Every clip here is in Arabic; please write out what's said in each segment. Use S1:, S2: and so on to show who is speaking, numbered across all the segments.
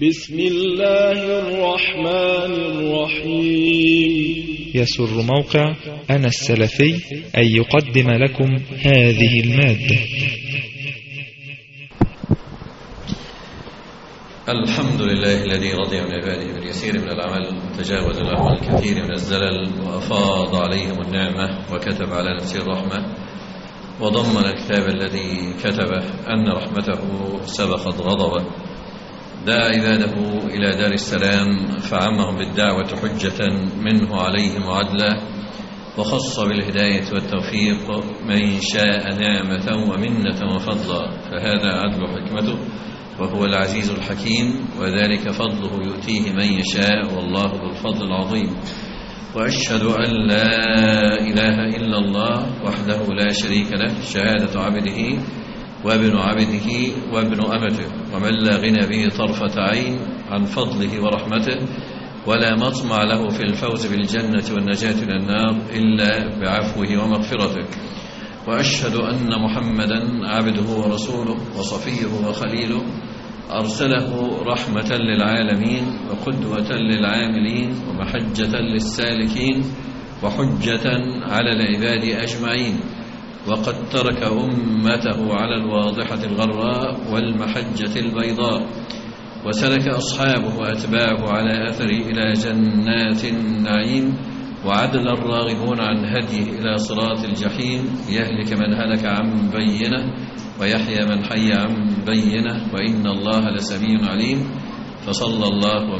S1: بسم الله الرحمن الرحيم.
S2: يسر موقع أنا السلفي أن يقدم لكم هذه المادة.
S3: الحمد لله الذي رضي من عباده باليسير من العمل وتجاوز لهم عن الكثير من الزلل وأفاض عليهم النعمة وكتب على نفسه الرحمة وضمن الكتاب الذي كتبه أن رحمته سبقت غضبه. دعا عباده إلى دار السلام فعمهم بالدعوة حجة منه عليهم وعدلا، وخص بالهداية والتوفيق من شاء نعمة ومنة وفضلا، فهذا عدل حكمته وهو العزيز الحكيم، وذلك فضله يؤتيه من يشاء والله ذو الفضل العظيم. وأشهد أن لا إله إلا الله وحده لا شريك له شهادة عبده وابن عبده وابن أمته، ومن لا غنى به طرفة عين عن فضله ورحمته، ولا مطمع له في الفوز بالجنة والنجاة من النار إلا بعفوه ومغفرته. وأشهد أن محمدا عبده ورسوله وصفيه وخليله، أرسله رحمة للعالمين وقدوة للعاملين ومحجة للسالكين وحجة على العباد أجمعين، وقد ترك أمته على الواضحة الغراء والمحجة البيضاء، وسلك أصحابه وأتباعه على أثره إلى جنات النعيم، وعدل الراغبون عن هديه إلى صراط الجحيم، يهلك من هلك عن بينه ويحيى من حي عن بينه، وإن الله لسميع عليم. فصلى الله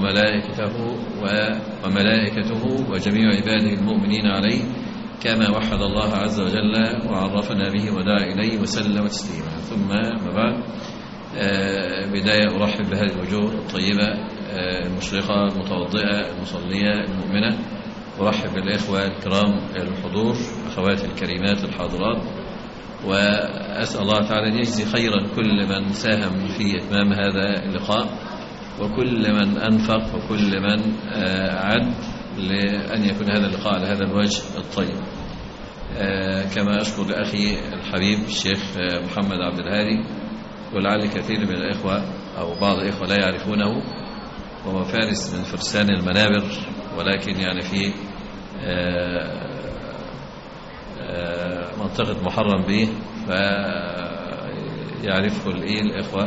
S3: وملائكته وجميع عباده المؤمنين عليه كما وحد الله عز وجل وعرفنا به ودعا إليه وسلم تسليما. ثم ما بعد، بداية أرحب بهذه الوجوه الطيبة المشرقة المتوضئة المصلية المؤمنة، أرحب بالإخوة الكرام الحضور، أخواتي الكريمات الحاضرات، وأسأل الله تعالى أن يجزي خيرا كل من ساهم في إتمام هذا اللقاء، وكل من أنفق، وكل من عد لأن يكون هذا اللقاء على هذا الوجه الطيب. كما أشكر لأخي الحبيب الشيخ محمد عبد الهادي، ولعل كثير من الإخوة أو بعض الإخوة لا يعرفونه، وهو فارس من فرسان المنابر، ولكن يعني في منطقة محرم به، فيعرفه الإخوة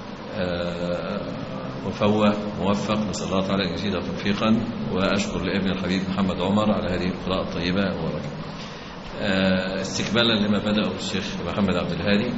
S3: مفوه موفق، نسأل الله تعالى أن يزيده توفيقا. وأشكر لابن الحبيب محمد عمر على هذه القراءة الطيبة والبركة. استكمالا لما بدأه الشيخ محمد عبد الهادي،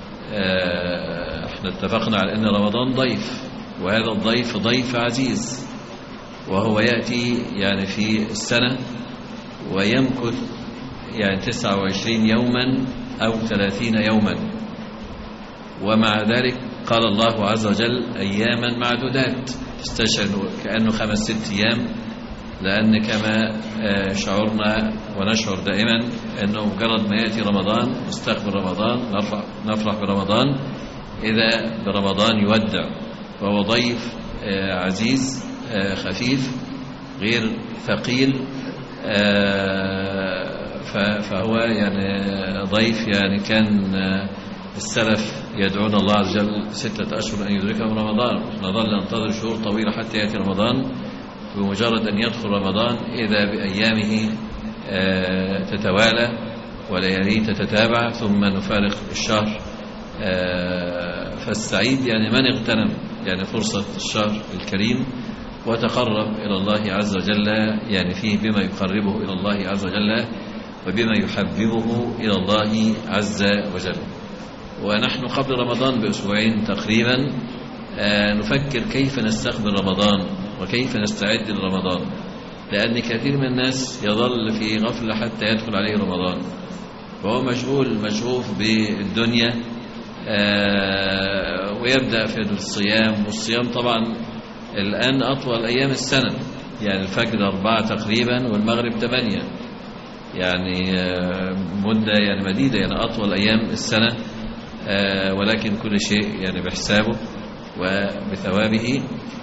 S3: احنا اتفقنا على أن رمضان ضيف، وهذا الضيف ضيف عزيز، وهو يأتي يعني في السنة ويمكث يعني 29 يوما أو 30 يوما، ومع ذلك قال الله عز وجل أياما معدودات، استشهدوا كأنه 5-6 أيام، لأن كما شعرنا ونشعر دائما أنه مجرد ما يأتي رمضان نستقبل رمضان، نفرح برمضان، إذا برمضان يودع، وهو ضيف عزيز خفيف غير ثقيل، فهو يعني ضيف يعني كان السلف يدعون الله عز وجل 6 أشهر أن يدركهم رمضان، نظل ننتظر شهور طويلة حتى يأتي رمضان، بمجرد أن يدخل رمضان إذا بأيامه تتوالى ولياليه تتتابع، ثم نفارق الشهر. فالسعيد يعني من اغتنم يعني فرصة الشهر الكريم وتقرب إلى الله عز وجل يعني فيه بما يقربه إلى الله عز وجل وبما يحببه إلى الله عز وجل. ونحن قبل رمضان بأسبوعين تقريبا نفكر كيف نستقبل رمضان وكيف نستعد لرمضان، لأن كثير من الناس يظل في غفلة حتى يدخل عليه رمضان، وهو مشغوف بالدنيا، ويبدأ في الصيام، والصيام طبعا الآن أطول أيام السنة، يعني الفجر 4 تقريبا والمغرب 8، يعني مدة يعني مديدة، يعني أطول أيام السنة، ولكن كل شيء يعني بحسابه وبثوابه.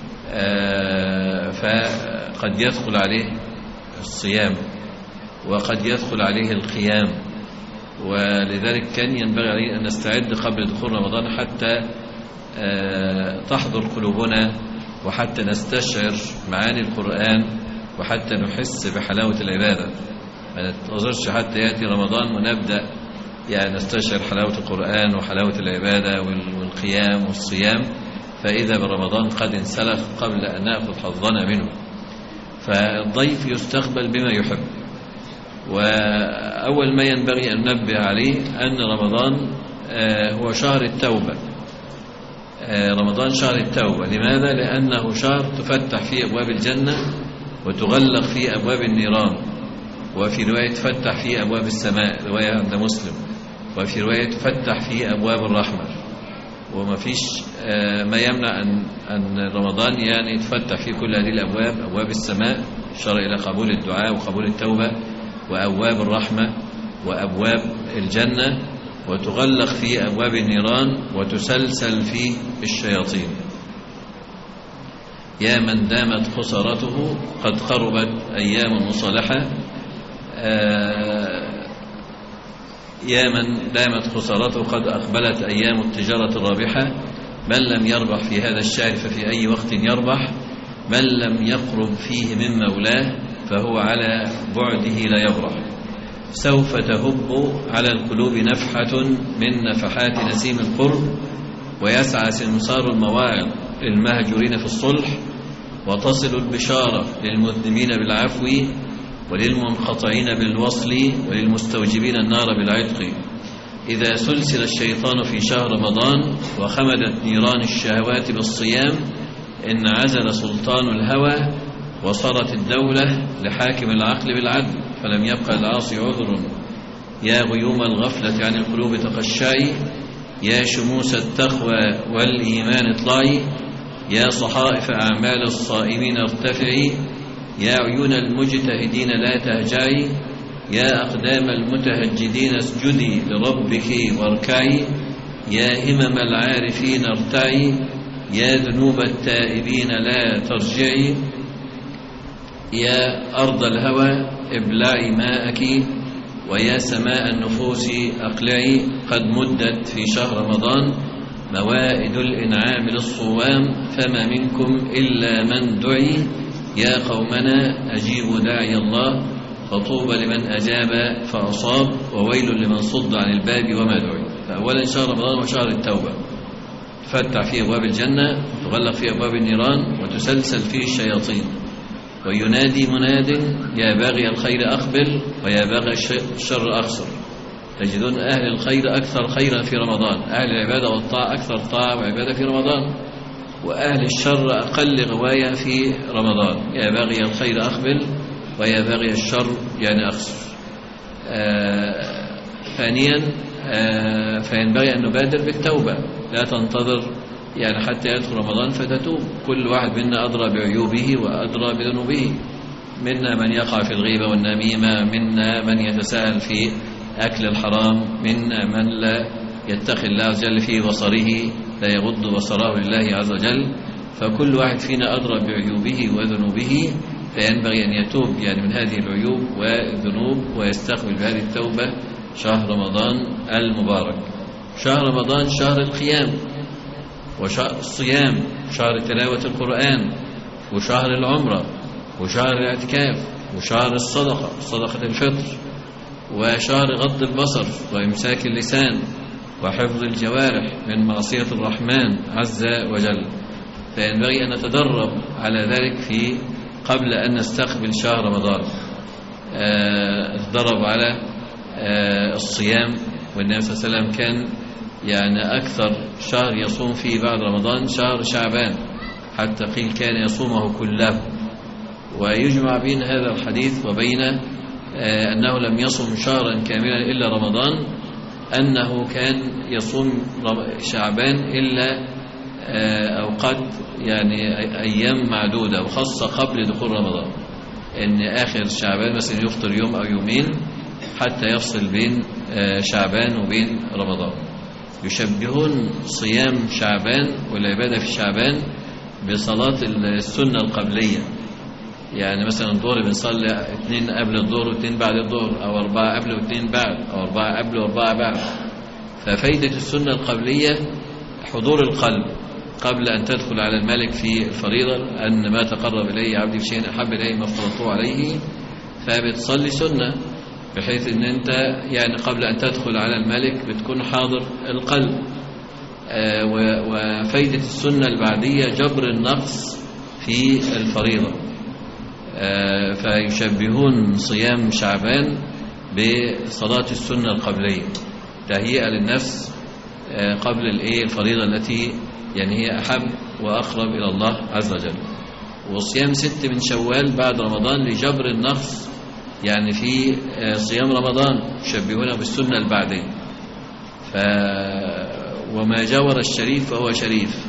S3: فقد يدخل عليه الصيام وقد يدخل عليه القيام، ولذلك كان ينبغي علينا أن نستعد قبل دخول رمضان حتى تحضر قلوبنا وحتى نستشعر معاني القرآن وحتى نحس بحلاوة العبادة. ما نتظرش حتى يأتي رمضان ونبدأ يعني نستشعر حلاوة القرآن وحلاوة العبادة والقيام والصيام، فإذا برمضان قد انسلخ قبل أن نأخذ حظنا منه. فالضيف يستقبل بما يحب. وأول ما ينبغي أن ننبه عليه أن رمضان هو شهر التوبة. رمضان شهر التوبة. لماذا؟ لأنه شهر تفتح فيه أبواب الجنة وتغلق فيه أبواب النيران، وفي رواية تفتح فيه أبواب السماء، رواية عند مسلم، وفي رواية تفتح فيه أبواب الرحمة. وما فيش ما يمنع أن رمضان يعني تفتح فيه كل هذه الأبواب، أبواب السماء إشارة إلى قبول الدعاء وقبول التوبة، وأبواب الرحمة وأبواب الجنة، وتغلق فيه أبواب النيران وتسلسل فيه الشياطين. يا من دامت خسارته قد قربت أيام مصالحة. يا من دامت خسارته قد أقبلت أيام التجارة الرابحة. من لم يربح في هذا الشهر ففي أي وقت يربح. من لم يقرب فيه من مولاه فهو على بعده لا يبرح. سوف تهب على القلوب نفحة من نفحات نسيم القرب، ويسعى سمسار المواعظ للمهجورين في الصلح، وتصل البشارة للمذنبين بالعفو، وللمنقطعين بالوصل، وللمستوجبين النار بالعتق. إذا سلسل الشيطان في شهر رمضان وخمدت نيران الشهوات بالصيام، انعزل سلطان الهوى وصارت الدولة لحاكم العقل بالعدل، فلم يبقى العاصي عذر. يا غيوم الغفلة عن القلوب تقشعي، يا شموس التقوى والإيمان اطلعي، يا صحائف أعمال الصائمين ارتفعي، يا عيون المجتهدين لا تهجعي، يا أقدام المتهجدين اسجدي لربك واركعي، يا همم العارفين ارتعي، يا ذنوب التائبين لا ترجعي، يا أرض الهوى ابلعي ماءك، ويا سماء النفوس أقلعي. قد مدت في شهر رمضان موائد الإنعام للصوام، فما منكم إلا من دعي. يا قومنا أجيبوا داعي الله، فطوبى لمن أجاب فأصاب، وويل لمن صد عن الباب وما دعي. فأولا شهر رمضان وشهر التوبة، تفتح فيه أبواب الجنة وتغلق فيه أبواب النيران وتسلسل فيه الشياطين. وينادي مناد يا باغي الخير أقبل ويا باغي الشر أقصر. تجدون أهل الخير أكثر خيرا في رمضان، أهل العبادة والطاعة أكثر طاعة وعبادة في رمضان، وأهل الشر أقل غواية في رمضان. يا باغي الخير أقبل ويا باغي الشر يعني أقصر. ثانيا فينبغي أن نبادر بالتوبة، لا تنتظر يعني حتى يدخل رمضان فتتوب. كل واحد منا أدرى بعيوبه وأدرى بذنوبه. منا من يقع في الغيبة والنميمة، منا من يتساهل في أكل الحرام، منا من لا يتقي الله عز وجل في بصره، لا يغض بصره لله عز وجل. فكل واحد فينا أدرى بعيوبه وذنوبه، فينبغي أن يتوب يعني من هذه العيوب والذنوب ويستقبل بهذه التوبة شهر رمضان المبارك. شهر رمضان شهر القيام وشهر الصيام، شهر تلاوة القرآن، وشهر العمرة، وشهر الاعتكاف، وشهر الصدقة، صدقة الفطر، وشهر غض البصر وإمساك اللسان وحفظ الجوارح من معصية الرحمن عز وجل. فينبغي أن نتدرب على ذلك في قبل أن نستقبل شهر رمضان. نتدرب على الصيام. والنبي صلى الله عليه وسلم كان يعني أكثر شهر يصوم فيه بعد رمضان شهر شعبان، حتى قيل كان يصومه كله. ويجمع بين هذا الحديث وبين أنه لم يصم شهرا كاملا إلا رمضان، أنه كان يصوم شعبان إلا أوقات يعني أيام معدودة، وخاصة قبل دخول رمضان، إن آخر شعبان مثلا يفطر يوم أو يومين حتى يفصل بين شعبان وبين رمضان. يشبهون صيام شعبان والعبادة في شعبان بصلاة السنة القبلية. يعني مثلا الظهر بنصلي 2 قبل الظهر و2 بعد الظهر، أو 4 قبل و2 بعد، أو 4 قبل و4 بعد. ففايدة السنة القبلية حضور القلب، قبل أن تدخل على الملك في الفريضة، أن ما تقرب إليه عبدي بشيء أحب إليه ما افترضته عليه، فبتصلي سنة بحيث أن أنت يعني قبل أن تدخل على الملك بتكون حاضر القلب. وفايدة السنة البعدية جبر النقص في الفريضة. فيشبهون صيام شعبان بصلاة السنة القبلية، تهيئة للنفس قبل الفريضة التي يعني هي أحب وأقرب إلى الله عز وجل. وصيام 6 من شوال بعد رمضان لجبر النقص يعني في صيام رمضان، يشبهونه بالسنة البعدية. وما جاور الشريف فهو شريف.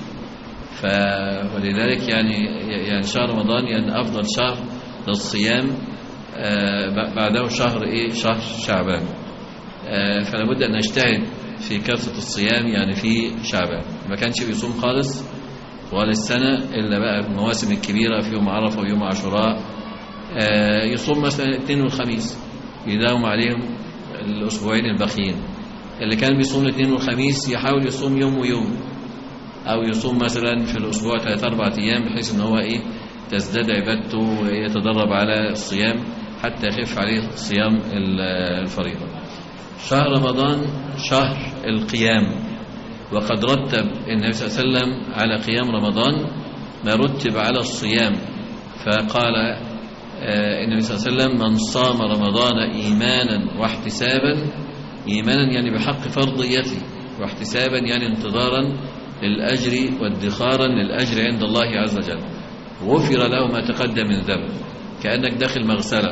S3: ولذلك يعني شهر رمضان يعني أفضل شهر للصيام، بعده شهر شهر شعبان. فلا بد أن نجتهد في كثرة الصيام يعني في شعبان. ما كانش بيصوم خالص طوال السنة إلا بقى في المواسم الكبيرة في يوم عرفة ويوم عاشوراء. يصوم مثلا الاثنين والخميس، يداوم عليهم الأسبوعين الباقيين. اللي كان بيصوم الاثنين والخميس يحاول يصوم يوم ويوم، أو يصوم مثلا في الأسبوع 3-4 أيام، بحيث أن هو تزداد عبادته ويتدرب على الصيام حتى يخف عليه صيام الفريضة. شهر رمضان شهر القيام، وقد رتب النبي صلى الله عليه وسلم على قيام رمضان ما رتب على الصيام. فقال النبي صلى الله عليه وسلم: من صام رمضان إيمانا واحتسابا، إيمانا يعني بحق فرضيته، واحتسابا يعني انتظارا للأجر وادخارا للأجر عند الله عز وجل، غفر له ما تقدم من ذنب. كأنك داخل مغسلة،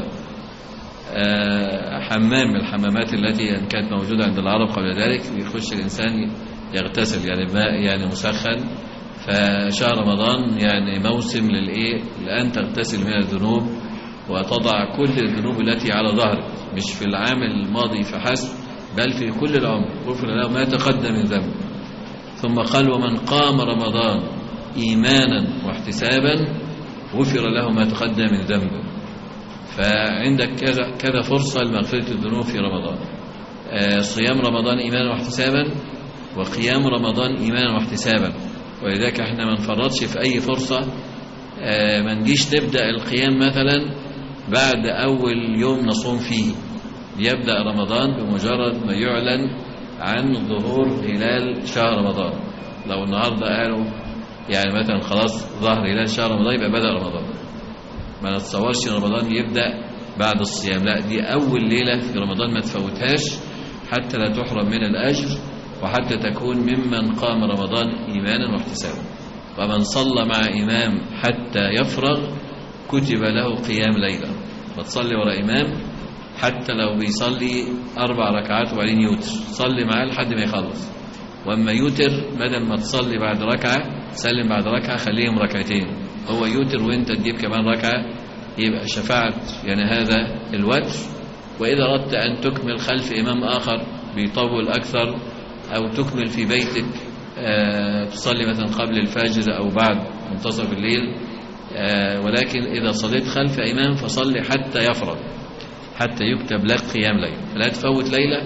S3: حمام من الحمامات التي كانت موجودة عند العرب قبل ذلك، يخش الإنسان يغتسل يعني ماء يعني مسخن. فشهر رمضان يعني موسم لأن تغتسل من الذنوب وتضع كل الذنوب التي على ظهرك، مش في العام الماضي فحسب بل في كل العمر، غفر له ما تقدم من ذنب. ثم قال: ومن قام رمضان إيمانا واحتسابا غفر له ما تقدم من ذنبه. فعندك كذا فرصة لمغفرة الذنوب في رمضان: صيام رمضان إيمانا واحتسابا، وقيام رمضان إيمانا واحتسابا. ولذلك احنا ما نفرطش في أي فرصة، ما نجيش نبدأ القيام مثلا بعد أول يوم نصوم فيه. يبدأ رمضان بمجرد ما يعلن عن ظهور هلال شهر رمضان. لو النهاردة قالوا يعني مثلا خلاص ظهر هلال شهر رمضان يبقى بدأ رمضان. ما نتصورش رمضان يبدأ بعد الصيام، لا، دي أول ليلة في رمضان ما تفوتهاش حتى لا تحرم من الأجر، وحتى تكون ممن قام رمضان إيمانا واحتسابا. ومن صلى مع إمام حتى يفرغ كتب له قيام ليلة. بتصلي وراء إمام حتى لو بيصلي 4 ركعات وبعدين يوتر، صلي معاه لحد ما يخلص. وأما يوتر بدل ما تصلي بعد ركعة سلم بعد ركعة، خليهم 2 ركعتين، هو يوتر وانت تجيب كمان ركعة، يبقى شفاعة يعني هذا الوتر. وإذا أردت أن تكمل خلف إمام آخر بيطول أكثر، أو تكمل في بيتك تصلي مثلا قبل الفجر أو بعد منتصف الليل، ولكن إذا صليت خلف إمام فصلي حتى يفرغ، حتى يكتب لك قيام ليل. فلا تفوت ليلة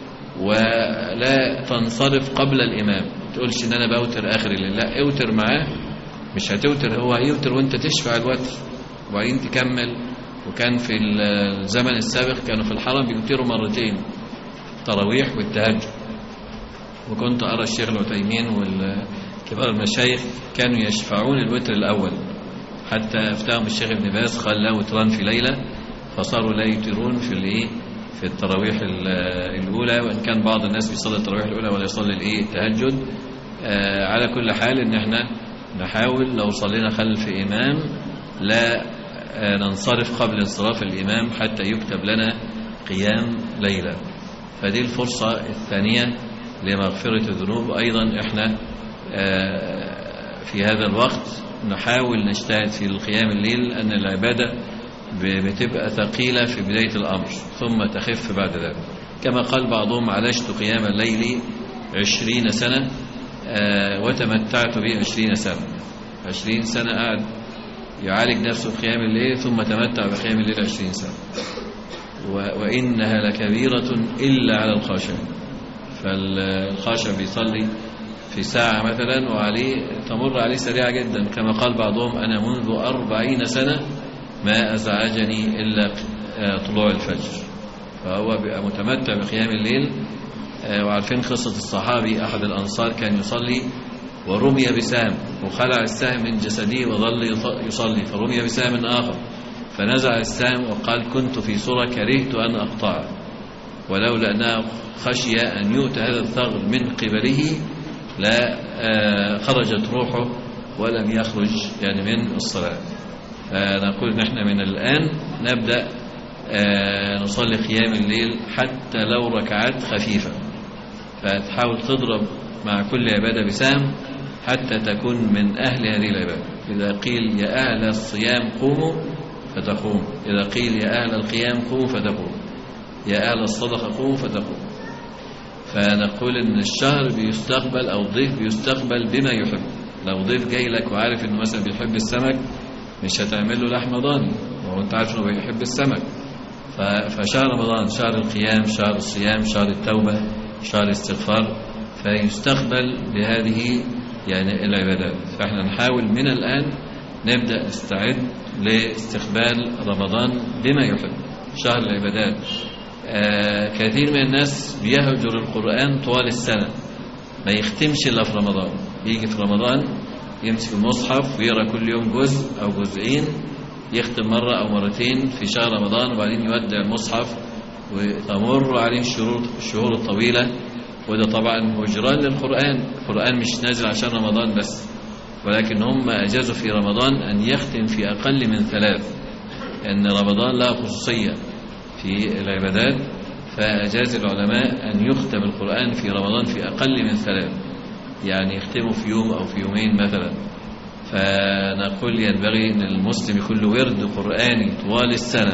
S3: ولا تنصرف قبل الإمام. تقولش إن أنا بوتر آخر الليل، لا، اوتر معاه. مش هتوتر، هو هيوتر وانت تشفع الوتر وبعدين تكمل. وكان في الزمن السابق كانوا في الحرم بيوتروا 2 مرتين، التراويح والتهجد. وكنت أرى الشيخ العثيمين والكبار المشايخ كانوا يشفعون الوتر الأول، حتى افتاهم الشيخ ابن باز خلاه وتران في ليلة، فصاروا لا يوترون في التراويح الأولى. وإن كان بعض الناس بيصلي التراويح الأولى ولا يصلي التهجد. على كل حال إن احنا نحاول لو صلينا خلف إمام لا ننصرف قبل انصراف الإمام حتى يكتب لنا قيام ليلة. فدي الفرصة الثانية لمغفرة الذنوب. أيضا احنا في هذا الوقت نحاول نجتهد في القيام الليل، لأن العبادة بتبقى ثقيلة في بداية الأمر ثم تخف بعد ذلك. كما قال بعضهم: عالجت قيام الليل 20 سنة وتمتعت به 20 سنة. 20 سنة قاعد يعالج نفسه قيام الليل ثم تمتع بقيام الليل 20 سنة. وإنها لكبيرة إلا على الخاشعين. فالخاشع بيصلي في ساعة مثلا، وعليه تمر عليه سريعة جدا، كما قال بعضهم: أنا منذ 40 سنة ما أزعجني إلا طلوع الفجر. فهو بيبقى متمتع بقيام الليل. وعارفين قصة الصحابي أحد الأنصار كان يصلي ورمي بسهم، وخلع السهم من جسده وظل يصلي، فرمي بسهم آخر فنزع السهم وقال: كنت في صورة كرهت أن أقطعه، ولولا أنه خشي أن يؤتى هذا الثغر من قبله لا خرجت روحه ولم يخرج يعني من الصلاة. فنقول نحن من الآن نبدأ نصلي قيام الليل حتى لو ركعات خفيفة، فتحاول تضرب مع كل عبادة بسهم حتى تكون من أهل هذه العبادة. إذا قيل يا أهل الصيام قوموا فتقوم، إذا قيل يا أهل القيام قوموا فتقوم، يا أهل الصدقة قوموا فتقوم. فنقول إن الشهر بيستقبل أو الضيف بيستقبل بما يحب. لو ضيف جاي لك وعارف إنه مثلا بيحب السمك، مش هتعمل له لحم ضاني وأنت عارف إنه بيحب السمك. فشهر رمضان شهر القيام، شهر الصيام، شهر التوبة، شهر الاستغفار، فيستقبل بهذه يعني العبادات. فإحنا نحاول من الآن نبدأ نستعد لاستقبال رمضان بما يحب، شهر العبادات. كثير من الناس بيهجر القرآن طوال السنة، ما يختمش إلا في رمضان. يجي في رمضان يمسك المصحف ويقرأ كل يوم جزء أو جزئين، يختم مرة أو مرتين في شهر رمضان، وبعدين يودع المصحف وتمر عليه الشهور الطويلة. وده طبعا هجران للقرآن. القرآن مش نازل عشان رمضان بس، ولكن هم أجازوا في رمضان أن يختم في أقل من 3، لأن رمضان له خصوصية في العبادات، فأجاز العلماء أن يختم القرآن في رمضان في أقل من 3، يعني يختمه في يوم أو في يومين مثلا. فنقول ينبغي أن المسلم يكون له ورد قرآني طوال السنة،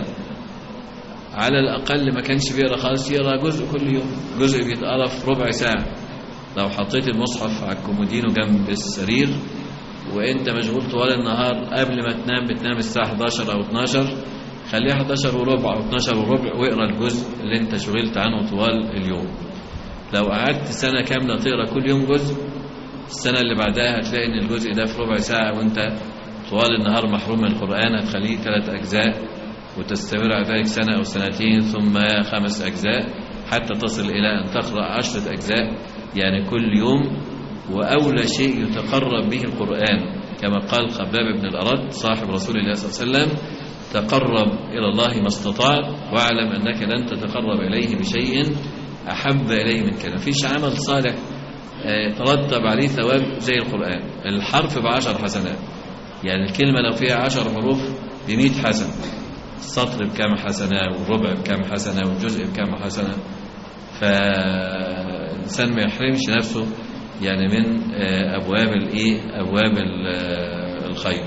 S3: على الأقل ما كانش بيقرأ خالص يقرأ جزء كل يوم، جزء بيتقرأ في ربع ساعة. لو حطيت المصحف على الكومودينو جنب السرير وانت مشغول طوال النهار، قبل ما تنام بتنام الساعة 11 أو 12، خليها 11 وربع أو 12 وربع واقرأ الجزء اللي انت شغلت عنه طوال اليوم. لو قعدت سنة كاملة تقرأ كل يوم جزء، السنة اللي بعدها هتلاقي ان الجزء ده في ربع ساعة، وانت طوال النهار محروم من القرآن. هتخليه 3 أجزاء وتستمر على ذلك سنة أو سنتين، ثم 5 أجزاء، حتى تصل إلى أن تقرأ 10 أجزاء يعني كل يوم. وأولى شيء يتقرب به القرآن، كما قال خباب بن الأرد صاحب رسول الله صلى الله عليه وسلم: تقرب إلى الله ما استطعت، واعلم أنك لن تتقرب إليه بشيء أحب إليه من كلام. فيش عمل صالح ترتب عليه ثواب زي القرآن. الحرف ب10 حسنات، يعني الكلمة لو فيها 10 حروف ب100 حسنة، السطر بكام حسنة، والربع بكام حسنة، والجزء بكام حسنة. فالإنسان ما يحرمش نفسه يعني من أبواب الخير.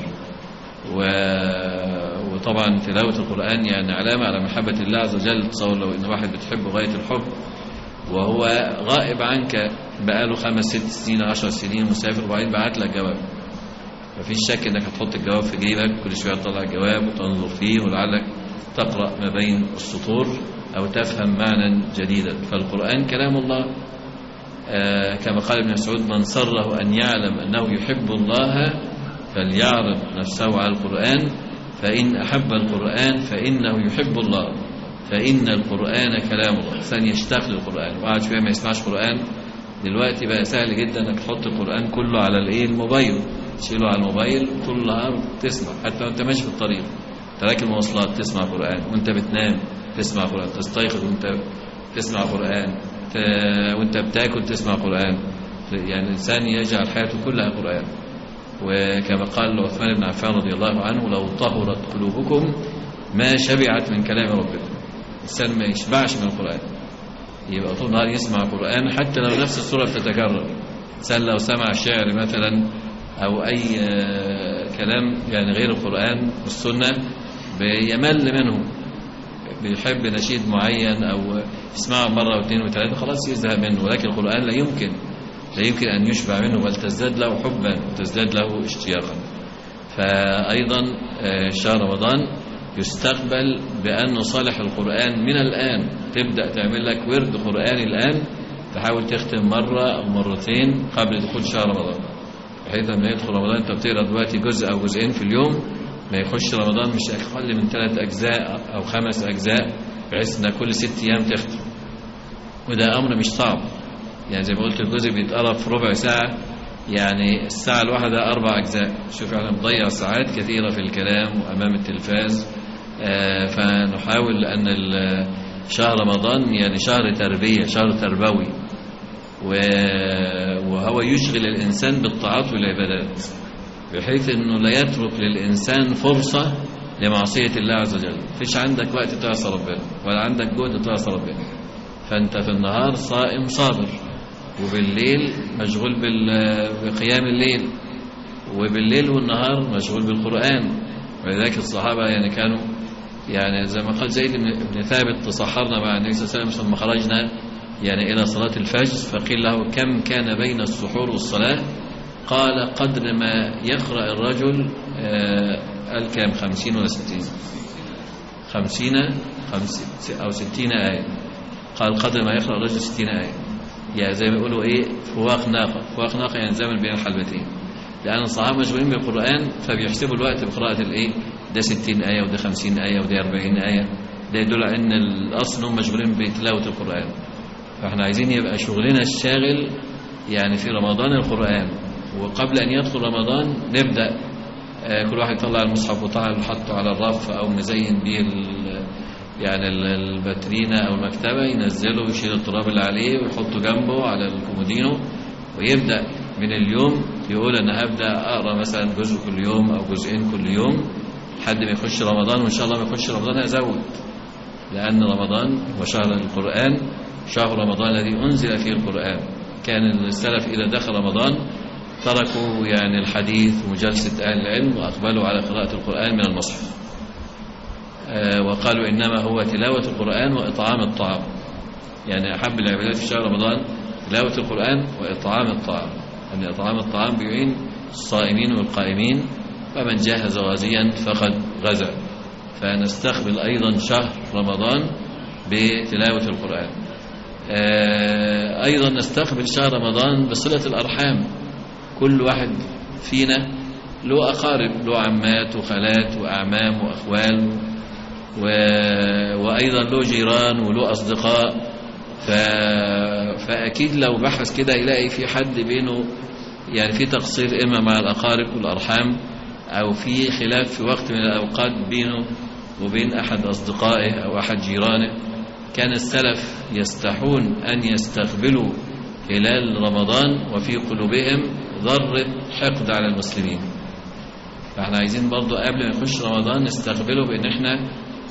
S3: وطبعا تلاوة القرآن يعني علامة على محبة الله عز وجل. تصور لو إن واحد بتحبه غاية الحب وهو غائب عنك بقاله 5 6 سنين 10 سنين مسافر، وبعدين بعت لك جواب، مفيش شك انك هتحط الجواب في جيبك، كل شويه تطلع الجواب وتنظر فيه، ولعلك تقرأ ما بين السطور أو تفهم معنى جديدا. فالقرآن كلام الله. كما قال ابن مسعود: من سره أن يعلم أنه يحب الله فليعرض نفسه على القرآن، فإن أحب القرآن فإنه يحب الله، فإن القرآن كلام الله. الإنسان يشتاق للقرآن، وقعد شوية ما يسمعش قرآن. دلوقتي بقى سهل جدا انك تحط القرآن كله على الموبايل، تشيله على الموبايل طول النهار تسمع، حتى وانت ماشي في الطريق، تراكب المواصلات تسمع قرآن، وانت بتنام تسمع قرآن، تستيقظ وانت تسمع قرآن، وانت بتاكل تسمع قرآن. يعني الإنسان يجعل حياته كلها قرآن. وكما قال عثمان بن عفان رضي الله عنه: لو طهرت قلوبكم ما شبعت من كلام ربكم. الإنسان ما يشبعش من القرآن، يبقى طول النهار يسمع قرآن، حتى لو نفس السورة بتتكرر. الإنسان لو سمع شعر مثلا أو أي كلام يعني غير القرآن والسنة بيمل منه، بيحب نشيد معين أو يسمعه مرة واثنين وثلاثة خلاص يزهق منه. ولكن القرآن لا يمكن أن يشبع منه، بل تزداد له حبا وتزداد له اشتياقا. فأيضا شهر رمضان يستقبل بأن نصالح القرآن من الآن. تبدأ تعمل لك ورد قرآني الآن تحاول تختم مرة أو مرتين قبل دخول شهر رمضان، بحيث لما يدخل رمضان أنت بتقرأ دلوقتي جزء أو جزئين في اليوم، ما يخش رمضان مش أقل من 3 أجزاء أو 5 أجزاء، بحيث أن كل 6 أيام تختم. وده أمر مش صعب، يعني زي ما قلت الجزء بيتقرأ في ربع ساعة، يعني الساعة الواحدة 4 أجزاء. شوف احنا بنضيع ساعات كثيرة في الكلام وأمام التلفاز. فنحاول أن شهر رمضان يعني شهر تربية، شهر تربوي، وهو يشغل الإنسان بالطاعات والعبادات، بحيث أنه لا يترك للإنسان فرصة لمعصية الله عز وجل. فيش عندك وقت تعصى ربنا ولا عندك جهد تعصى ربنا، فأنت في النهار صائم صابر، وبالليل مشغول بقيام الليل، وبالليل والنهار مشغول بالقرآن. ولذلك الصحابة يعني كانوا يعني زي ما قال زيد بن ثابت: تصحرنا مع النبي صلى الله عليه وسلم ثم خرجنا يعني إلى صلاة الفجر، فقيل له: كم كان بين السحور والصلاة؟ قال: قدر ما يقرأ الرجل الكام 50 ولا 60 50 أو 60 آية. قال: قدر ما يقرأ الرجل 60 آية، يعني زي ما يقولوا إيه فواق ناقة يعني زمن بين الحلبتين، لأن الصحابة مشغولين بالقرآن فبيحسبوا الوقت بقراءة الإيه، ده 60 آية وده 50 آية وده 40 آية. ده يدل على أن الأصل هم مشغولين بتلاوة القرآن. فإحنا عايزين يبقى شغلنا الشاغل يعني في رمضان القرآن، وقبل أن يدخل رمضان نبدأ كل واحد يطلع المصحف وطلع وحطه على الرف أو مزين به يعني الباترينا أو المكتبة، ينزله ويشيل التراب اللي عليه ويحطه جنبه على الكومودينو، ويبدأ من اليوم يقول أنا هبدأ أقرأ مثلا جزء كل يوم أو جزئين كل يوم لحد ما يخش رمضان. وإن شاء الله ما يخش رمضان أزود، لأن رمضان هو شهر القرآن، شهر رمضان الذي أنزل فيه القرآن. كان السلف إذا دخل رمضان تركوا يعني الحديث ومجالسة أهل العلم وأقبلوا على قراءة القرآن من المصحف، وقالوا إنما هو تلاوة القرآن وإطعام الطعام. يعني أحب العبادات في شهر رمضان تلاوة القرآن وإطعام الطعام، أن إطعام الطعام بيعين الصائمين والقائمين، فمن جاهز غازيا فقد غزا. فنستقبل أيضا شهر رمضان بتلاوة القرآن. أيضا نستقبل شهر رمضان بصلة الأرحام. كل واحد فينا له أقارب، له عمات وخالات وأعمام وأخوال، وأيضا له جيران وله أصدقاء. فأكيد لو بحث كده يلاقي في حد بينه يعني في تقصير إما مع الأقارب والأرحام، أو في خلاف في وقت من الأوقات بينه وبين أحد أصدقائه أو أحد جيرانه. كان السلف يستحون أن يستقبلوا هلال رمضان وفي قلوبهم ذرة حقد على المسلمين. فاحنا عايزين برضو قبل ما يخش رمضان نستقبله بأن احنا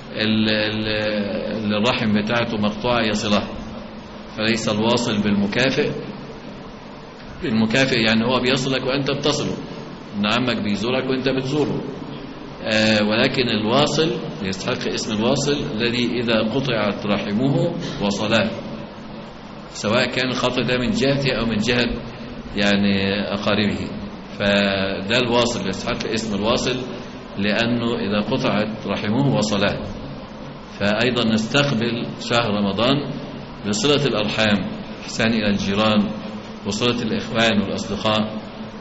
S3: الرحم بتاعته مقطوعة يصلها، فليس الواصل بالمكافئ. المكافئ يعني هو بيصلك وأنت بتصله، إن عمك بيزورك وأنت بتزوره، ولكن الواصل يستحق اسم الواصل الذي إذا قطعت رحمه وصلاه، سواء كان الخطأ ده من جهته أو من جهة يعني أقاربه. فده الواصل يستحق اسم الواصل، لأنه إذا قطعت رحمه وصلاه. فأيضا نستقبل شهر رمضان بصلة الأرحام، إحسان إلى الجيران، وصلة الإخوان والأصدقاء،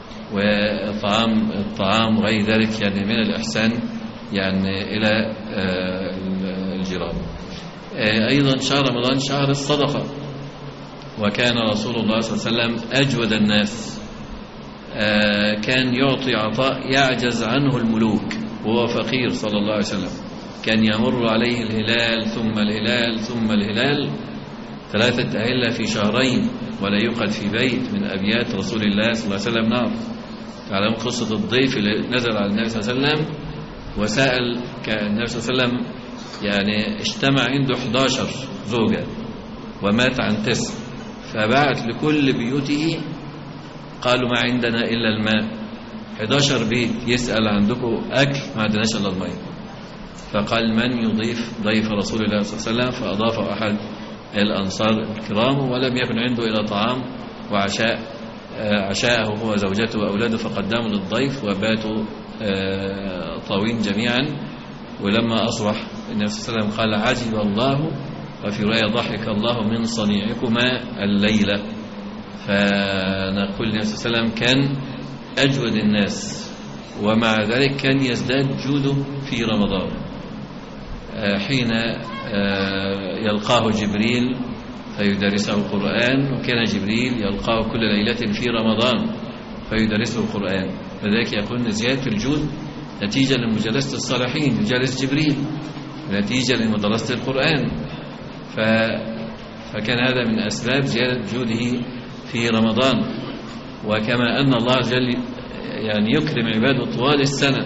S3: والطعام وغير ذلك يعني من الإحسان يعني إلى الجيران. أيضا شهر رمضان شهر الصدقة، وكان رسول الله صلى الله عليه وسلم أجود الناس، كان يعطي عطاء يعجز عنه الملوك وهو فقير صلى الله عليه وسلم. كان يمر عليه الهلال ثم الهلال ثم الهلال 3 أهلة في شهرين، ولا يوقد في بيت من أبيات رسول الله صلى الله عليه وسلم نار. تعلم قصة الضيف اللي نزل على النبي صلى الله عليه وسلم وسأل، كان النبي صلى الله عليه وسلم يعني اجتمع عنده 11 زوجة ومات عن 9، فبعت لكل بيوته قالوا ما عندنا إلا الماء. 11 بيت يسأل عندكم أكل؟ ما عندناش إلا الماء. فقال من يضيف ضيف رسول الله صلى الله عليه وسلم؟ فأضاف أحد الأنصار الكرام، ولم يكن عنده إلا طعام وعشاء، عشاءه هو زوجته وأولاده، فقدموا للضيف وباتوا طاوين جميعا. ولما أصبح النبي صلى الله عليه وسلم قال عجب الله وفي رواية ضحك الله من صنيعكما الليلة. فنقول النبي صلى الله عليه وسلم كان أجود الناس، ومع ذلك كان يزداد جوده في رمضان حين يلقاه جبريل فيدرسه القرآن، وكان جبريل يلقاه كل ليلة في رمضان فيدرسه القرآن. لذلك يكون زيادة الجود نتيجة لمجالسة الصالحين، يجالس جبريل، نتيجة لمدرسة القرآن. فكان هذا من أسباب زيادة جوده في رمضان. وكما أن الله جل يعني يكرم عباده طوال السنة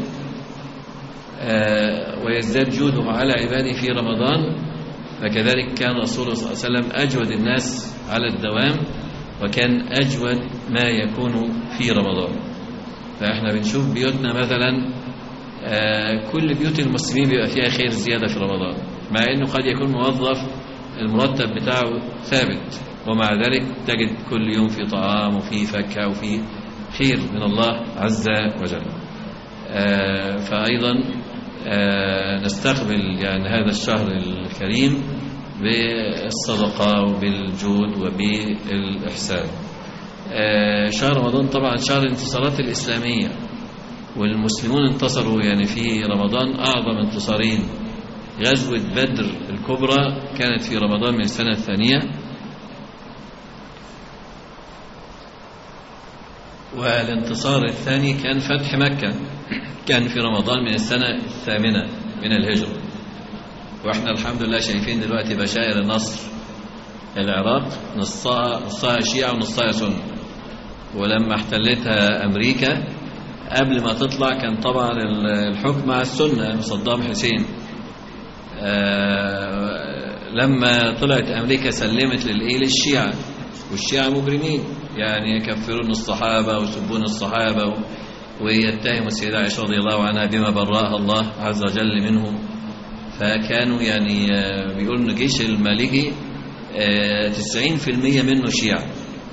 S3: ويزداد جوده على عباده في رمضان، فكذلك كان رسول صلى الله عليه وسلم أجود الناس على الدوام، وكان أجود ما يكون في رمضان. فإحنا بنشوف بيوتنا مثلا كل بيوت المسلمين بيبقى فيها خير زيادة في رمضان، مع أنه قد يكون موظف المرتب بتاعه ثابت، ومع ذلك تجد كل يوم في طعام وفي فكة وفي خير من الله عز وجل. فأيضا نستقبل يعني هذا الشهر الكريم بالصدقة وبالجود وبالإحسان. شهر رمضان طبعا شهر الانتصارات الإسلامية، والمسلمون انتصروا يعني في رمضان أعظم انتصارين. غزوة بدر الكبرى كانت في رمضان من السنة الثانية، والانتصار الثاني كان فتح مكة، كان في رمضان من السنة الثامنة من الهجرة. وإحنا الحمد لله شايفين دلوقتي بشائر النصر. العراق نصها شيعة ونصها سنة، ولما احتلتها أمريكا قبل ما تطلع كان طبعا الحكم مع السنة صدام حسين. لما طلعت أمريكا سلمت للشيعة، والشيعة مجرمين يعني يكفرون الصحابة ويسبون الصحابة ويتهموا السيدة عائشة رضي الله عنها بما برأها الله عز وجل منهم. فكانوا يعني بيقولوا ان الجيش المالكي 90% منه شيعة.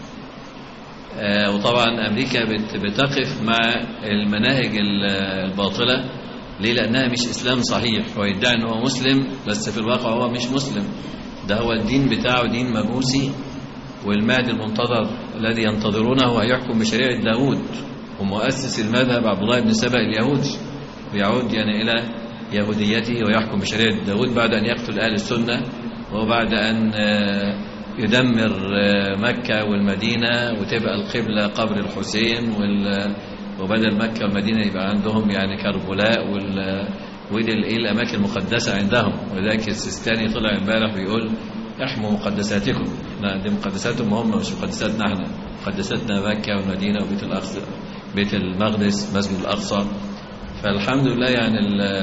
S3: وطبعا أمريكا بتقف مع المناهج الباطلة. ليه؟ لأنها مش إسلام صحيح، ويدعي أنه مسلم بس في الواقع هو مش مسلم، ده هو الدين بتاعه دين مجوسي، والمهدي المنتظر الذي ينتظرونه هيحكم بشريعة داود، ومؤسس المذهب عبد الله بن سبأ اليهودي، ويعود يعني إلى يهوديته ويحكم بشريعة داود بعد أن يقتل أهل السنة، وبعد أن يدمر مكة والمدينة وتبقى القبلة قبر الحسين، وبدل مكة والمدينة يبقى عندهم يعني كربلاء ودي الأماكن المقدسة عندهم. ولذلك السيستاني طلع امبارح بيقول احموا مقدساتكم. لا، دي مقدساتهم هم مش مقدساتنا احنا، مقدساتنا مكة والمدينة وبيت الأقصى، بيت المقدس، مسجد الأقصى. فالحمد لله يعني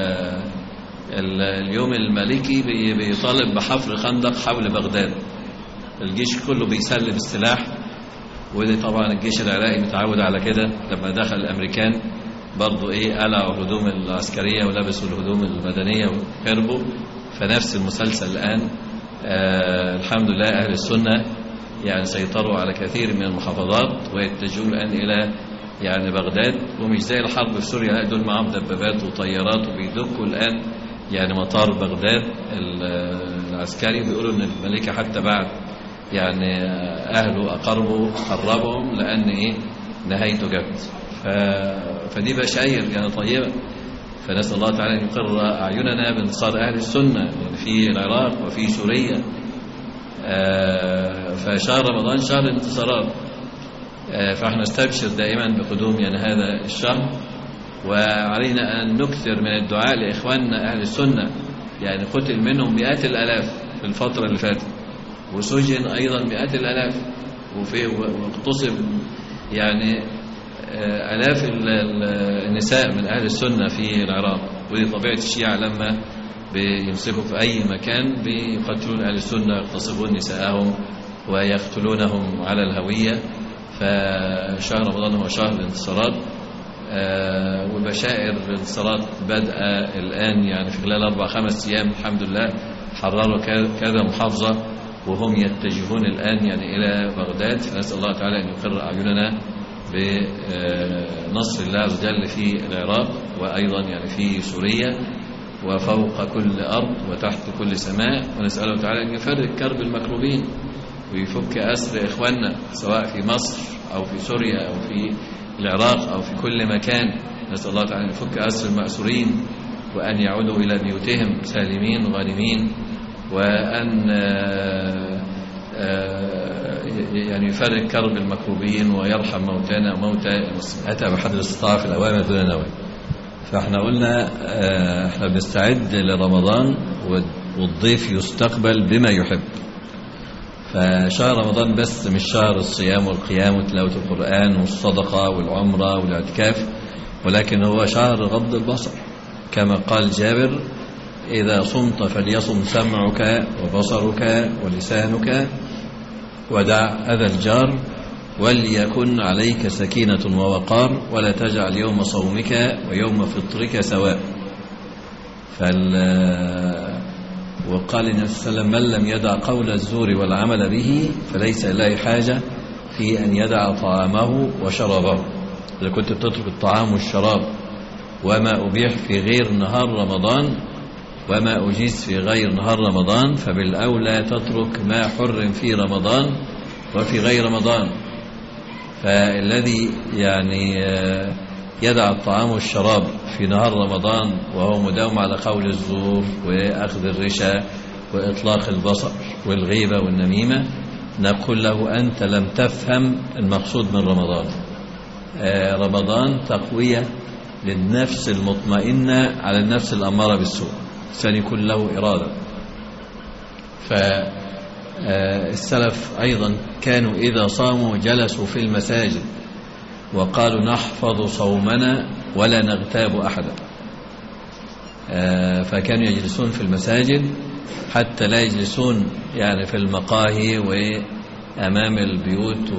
S3: اليوم المالكي بيطالب بحفر خندق حول بغداد. الجيش كله بيسلم السلاح، ودي طبعا الجيش العراقي متعود على كده. لما دخل الأمريكان برضو قلعوا الهدوم العسكرية ولبسوا الهدوم المدنية وهربوا. فنفس المسلسل الآن. الحمد لله أهل السنة يعني سيطروا على كثير من المحافظات ويتجهون الآن إلى يعني بغداد، ومش زي الحرب في سوريا، لا دول معهم دبابات وطيارات وبيدقوا الآن يعني مطار بغداد العسكري. بيقولوا ان الملكة حتى بعد يعني اهله اقربوا قربهم لان نهايته جت. فدي بشاير يعني طيبة. فنسأل الله تعالى ان يقر اعيننا بانتصار اهل السنة يعني في العراق وفي سوريا. فشهر رمضان شهر الانتصارات، فاحنا نستبشر دائما بقدوم يعني هذا الشهر، وعلينا أن نكثر من الدعاء لإخواننا أهل السنة. يعني قتل منهم مئات الآلاف في الفترة اللي فاتت، وسجن أيضا مئات الآلاف، واغتصب يعني آلاف النساء من أهل السنة في العراق. ودي طبيعة الشيعة، لما بيمسكوا في أي مكان بيقتلون أهل السنة، يغتصبون نساءهم ويقتلونهم على الهوية. فشهر رمضان هو شهر الانتصارات، وبشائر الانتصارات بدأ الآن يعني في خلال 4-5 أيام الحمد لله. حرروا كذا محافظة وهم يتجهون الآن يعني إلى بغداد. نسأل الله تعالى أن يقر أعيننا بنصر الله عز وجل في العراق، وأيضا يعني في سوريا. وفوق كل أرض وتحت كل سماء، ونسأله تعالى أن يفرج كرب المكروبين ويفك أسر إخواننا سواء في مصر أو في سوريا أو في العراق أو في كل مكان. نسأل الله تعالى أن يفك أسر المأسورين وأن يعودوا إلى بيوتهم سالمين غانمين، وأن يعني يفرج كرب المكروبين ويرحم موتانا وموتى المسلمين. أتى بحد الاستطاعة في الأوامر دون نوى. فاحنا قلنا احنا بنستعد لرمضان والضيف يستقبل بما يحب. فشهر رمضان بس مش شهر الصيام والقيام وتلاوة القرآن والصدقة والعمرة والاعتكاف، ولكن هو شهر غض البصر كما قال جابر: إذا صمت فليصم سمعك وبصرك ولسانك ودع أذى الجار، وليكن عليك سكينة ووقار، ولا تجعل يوم صومك ويوم فطرك سواء. وقال النبي صلى الله عليه وسلم: من لم يدع قول الزور والعمل به فليس له حاجة في أن يدع طعامه وشرابه. إذا كنت بتترك الطعام والشراب وما أبيح في غير نهار رمضان وما أجيز في غير نهار رمضان، فبالأولى تترك ما حرم في رمضان وفي غير رمضان. فالذي يعني يدع الطعام والشراب في نهار رمضان وهو مداوم على قول الزور وأخذ الرشا وإطلاق البصر والغيبة والنميمة، نقول له: أنت لم تفهم المقصود من رمضان. رمضان تقوية للنفس المطمئنة على النفس الأمارة بالسوء، سيكون له إرادة. فالسلف أيضا كانوا إذا صاموا جلسوا في المساجد وقالوا: نحفظ صومنا ولا نغتاب أحدا. فكانوا يجلسون في المساجد حتى لا يجلسون يعني في المقاهي وأمام البيوت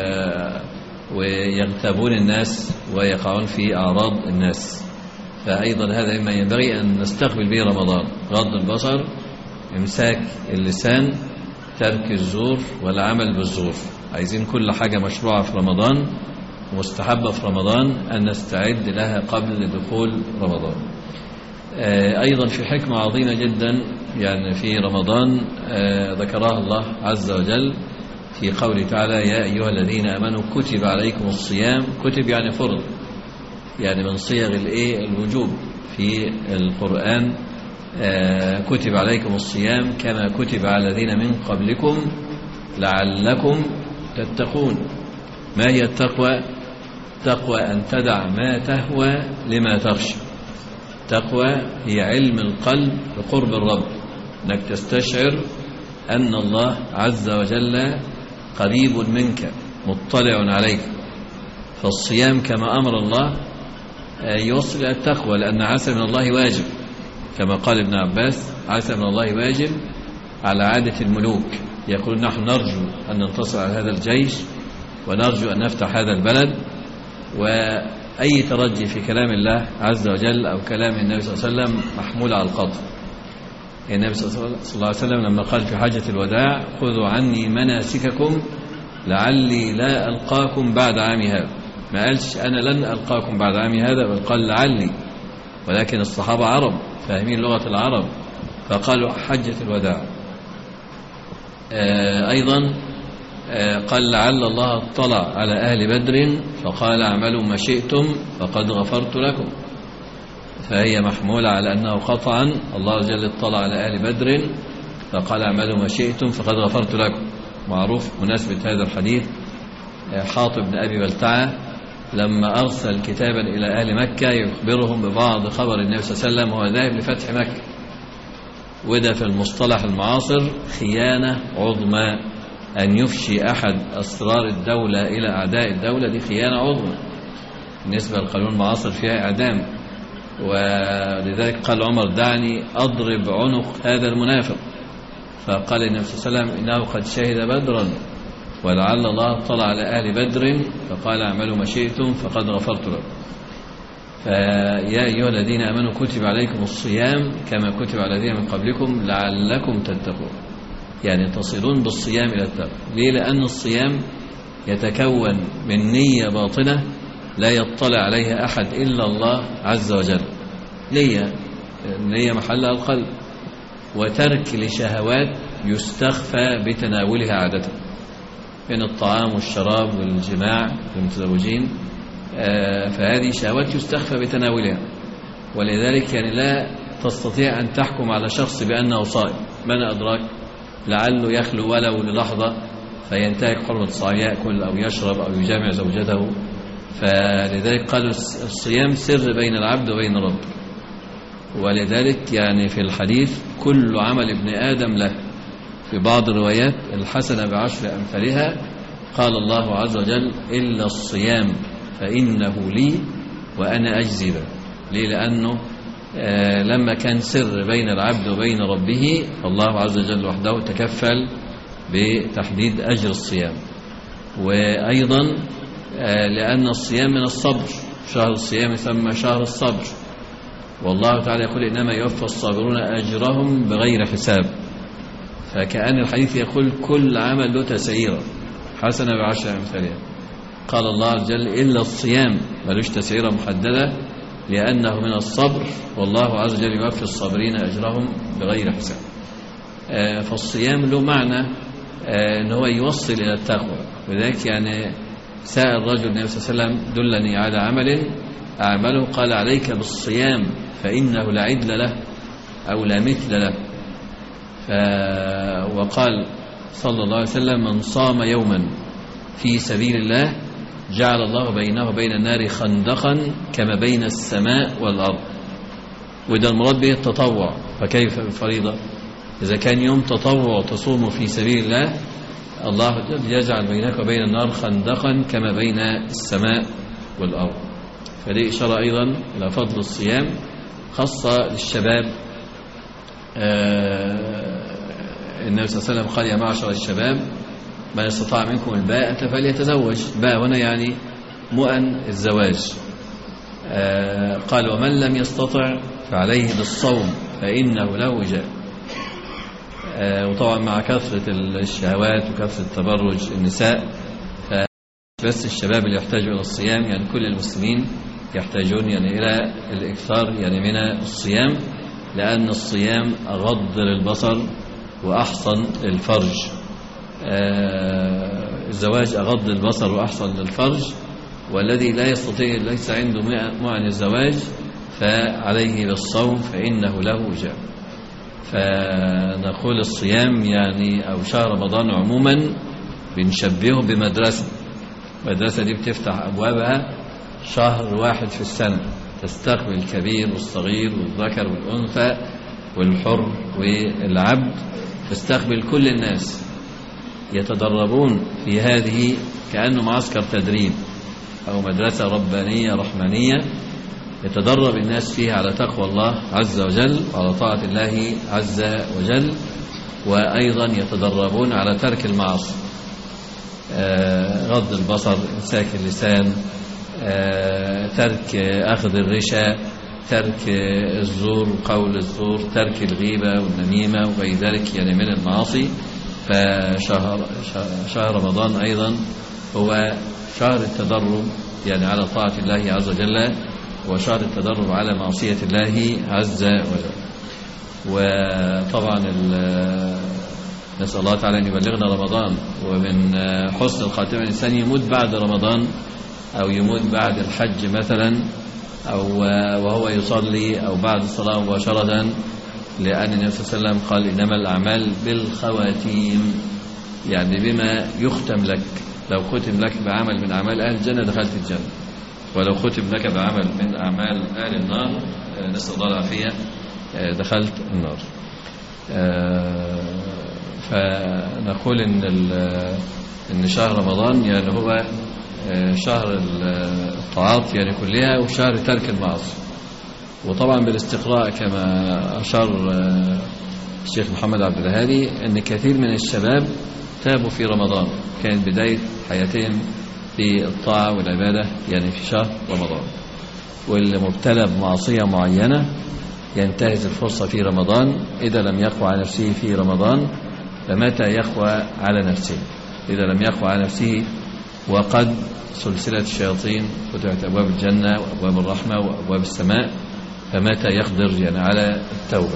S3: ويغتابون الناس ويقعون في أعراض الناس. فأيضا هذا مما ينبغي أن نستقبل به رمضان: غض البصر، إمساك اللسان، ترك الزور والعمل بالزور. عايزين كل حاجة مشروعة في رمضان مستحبة في رمضان أن نستعد لها قبل دخول رمضان. أيضا في حكمة عظيمة جدا يعني في رمضان ذكرها الله عز وجل في قوله تعالى: يا أيها الذين آمنوا كتب عليكم الصيام. كتب يعني فرض، يعني من صيغ الوجوب في القرآن. كتب عليكم الصيام كما كتب على الذين من قبلكم لعلكم تتقون. ما هي التقوى؟ تقوى أن تدع ما تهوى لما تخشى. تقوى هي علم القلب بقرب الرب، أنك تستشعر أن الله عز وجل قريب منك مطلع عليك. فالصيام كما أمر الله يوصل إلى التقوى، لأن عسى من الله واجب، كما قال ابن عباس: عسى من الله واجب على عادة الملوك. يقول: نحن نرجو أن ننتصر على هذا الجيش ونرجو أن نفتح هذا البلد. وأي ترجي في كلام الله عز وجل أو كلام النبي صلى الله عليه وسلم محمول على القطع. النبي صلى الله عليه وسلم لما قال في حجة الوداع: خذوا عني مناسككم لعلي لا ألقاكم بعد عامي هذا. ما قالش أنا لن ألقاكم بعد عامي هذا، بل قال لعلي. ولكن الصحابة عرب فاهمين لغة العرب فقالوا حجة الوداع. أيضا قال: لعل الله اطلع على أهل بدر فقال: اعملوا ما شئتم فقد غفرت لكم. فهي محمولة على أنه قطعا الله جل اطلع على أهل بدر فقال: اعملوا ما شئتم فقد غفرت لكم. معروف مناسبة هذا الحديث حاطب بن أبي بلتعة لما أرسل كتابا إلى أهل مكة يخبرهم ببعض خبر النبي صلى الله عليه وسلم وهو ذاهب لفتح مكة. وده في المصطلح المعاصر خيانة عظمى، أن يفشي أحد أسرار الدولة إلى أعداء الدولة، دي خيانة عظمى. بالنسبة للقانون المعاصر فيها إعدام. ولذلك قال عمر: دعني أضرب عنق هذا المنافق. فقال النبي صلى الله عليه وسلم: إنه قد شهد بدرا ولعل الله اطلع على أهل بدر فقال: اعملوا ما شئتم فقد غفرت لكم. فيا أيها الذين آمنوا كتب عليكم الصيام كما كتب على الذين من قبلكم لعلكم تتقون، يعني تصلون بالصيام إلى التقوى. ليه؟ لأن الصيام يتكون من نية باطنة لا يطلع عليها أحد إلا الله عز وجل. نية النية محلها القلب، وترك لشهوات يستخفى بتناولها عادة من الطعام والشراب والجماع للمتزوجين، فهذه شهوات يستخفى بتناولها، ولذلك يعني لا تستطيع أن تحكم على شخص بأنه صائم، من أدراك لعله يخلو ولو للحظة فينتهك حرمة الصائم، يأكل أو يشرب أو يجامع زوجته. فلذلك قالوا الصيام سر بين العبد وبين ربه، ولذلك يعني في الحديث كل عمل ابن آدم له، في بعض الروايات الحسنة ب10 أمثالها، قال الله عز وجل إلا الصيام فإنه لي وأنا أجزي به. ليه؟ لأنه لما كان سر بين العبد وبين ربه، فالله عز وجل وحده تكفل بتحديد أجر الصيام. وأيضا لأن الصيام من الصبر، شهر الصيام يسمى شهر الصبر، والله تعالى يقول إنما يوفى الصابرون أجرهم بغير حساب. فكأن الحديث يقول كل عمل له تسعيرة، حسنة ب10 أمثالها. قال الله عز وجل إلا الصيام، ملوش تسعيرة محددة لأنه من الصبر، والله عز وجل يوفي الصابرين أجرهم بغير حساب. فالصيام له معنى أنه هو يوصل إلى التقوى. ولذلك يعني سأل رجل النبي صلى الله عليه وسلم دلني على عمل أعمله، قال عليك بالصيام فإنه لا عدل له أو لا مثل له. وقال صلى الله عليه وسلم من صام يوما في سبيل الله جعل الله بينه وبين النار خندقا كما بين السماء والأرض. وده المراد به التطوع، فكيف بالفريضة؟ إذا كان يوم تطوع تصوم في سبيل الله، الله يجعل بينك وبين النار خندقا كما بين السماء والأرض. فدي إشارة أيضا إلى فضل الصيام خاصة للشباب. النبي صلى الله عليه وسلم قال يا معشر الشباب من استطاع منكم الباءة فليتزوج. باء هنا يعني مؤن الزواج. قال ومن لم يستطع فعليه بالصوم فإنه له وجاء. وطبعا مع كثرة الشهوات وكثرة تبرج النساء، بس الشباب اللي يحتاجوا إلى الصيام، يعني كل المسلمين يحتاجون يعني إلى الإكثار يعني من الصيام، لأن الصيام أغض للبصر وأحصن للفرج. الزواج أغض للبصر وأحصن للفرج، والذي لا يستطيع ليس عنده معنى الزواج فعليه بالصوم فإنه له وجاء. فنقول الصيام يعني أو شهر رمضان عموما بنشبهه بمدرسة. المدرسة دي بتفتح أبوابها شهر واحد في السنة، تستقبل الكبير والصغير والذكر والأنثى والحر والعبد، تستقبل كل الناس يتدربون في هذه كأنه معسكر تدريب أو مدرسة ربانية رحمانية، يتدرب الناس فيها على تقوى الله عز وجل وعلى طاعة الله عز وجل، وأيضا يتدربون على ترك المعاصي، غض البصر، إمساك اللسان، ترك أخذ الرشا، ترك الزور وقول الزور، ترك الغيبة والنميمة وغير ذلك يعني من المعاصي. فشهر رمضان أيضا هو شهر التدرب يعني على طاعة الله عز وجل، وشهر التدرب على معصية الله عز وجل. وطبعا نسأل الله تعالى أن يبلغنا رمضان. ومن حسن الخاتمة الإنسان يموت بعد رمضان أو يموت بعد الحج مثلا، أو وهو يصلي، أو بعد الصلاة مباشرة، لأن النبي صلى الله عليه وسلم قال إنما الأعمال بالخواتيم، يعني بما يختم لك. لو ختم لك بعمل من أعمال أهل الجنة دخلت الجنة، ولو ختم لك بعمل من أعمال أهل النار نسأل الله العافية دخلت النار. فنقول إن شهر رمضان يعني هو شهر الطاعات يعني كلها، وشهر ترك المعاصي. وطبعا بالاستقراء كما أشار الشيخ محمد عبد الهادي أن كثير من الشباب تابوا في رمضان، كانت بداية حياتهم في الطاعة والعبادة يعني في شهر رمضان. واللي مبتلى بمعصية معينة ينتهز الفرصة في رمضان، إذا لم يقوى على نفسه في رمضان فمتى يقوى على نفسه؟ إذا لم يقوى على نفسه وقد سلسلة الشياطين فتحت أبواب الجنة وأبواب الرحمة وأبواب السماء، فمتى يقدر يعني على التوبة.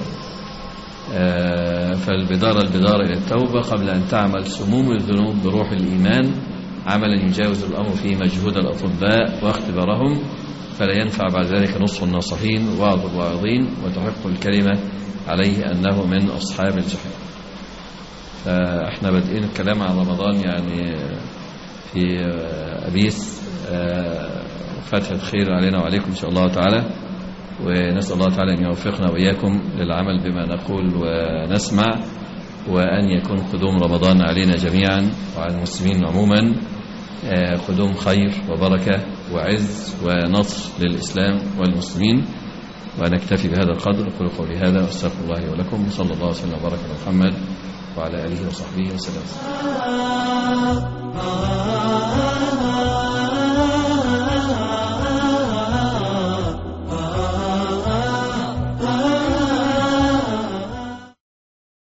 S3: فالبدارة إلى التوبة قبل أن تعمل سموم الذنوب بروح الإيمان عملا يجاوز الأمر فيه مجهود الأطباء واختبارهم، فلا ينفع بعد ذلك نصح الناصحين ووعظ الواعظين وتحق الكلمة عليه أنه من أصحاب الجحيم. فإحنا بادئين الكلام عن رمضان يعني في أبيس، فتحة خير علينا وعليكم إن شاء الله تعالى، ونسأل الله تعالى أن يوفقنا وإياكم للعمل بما نقول ونسمع، وأن يكون قدوم رمضان علينا جميعا وعلى المسلمين عموما قدوم خير وبركة وعز ونصر للإسلام والمسلمين. ونكتفي بهذا القدر. أقول قولي هذا واستغفر الله ولكم، صلى الله وسلم وبارك على محمد وعلى آله وصحبه وسلم.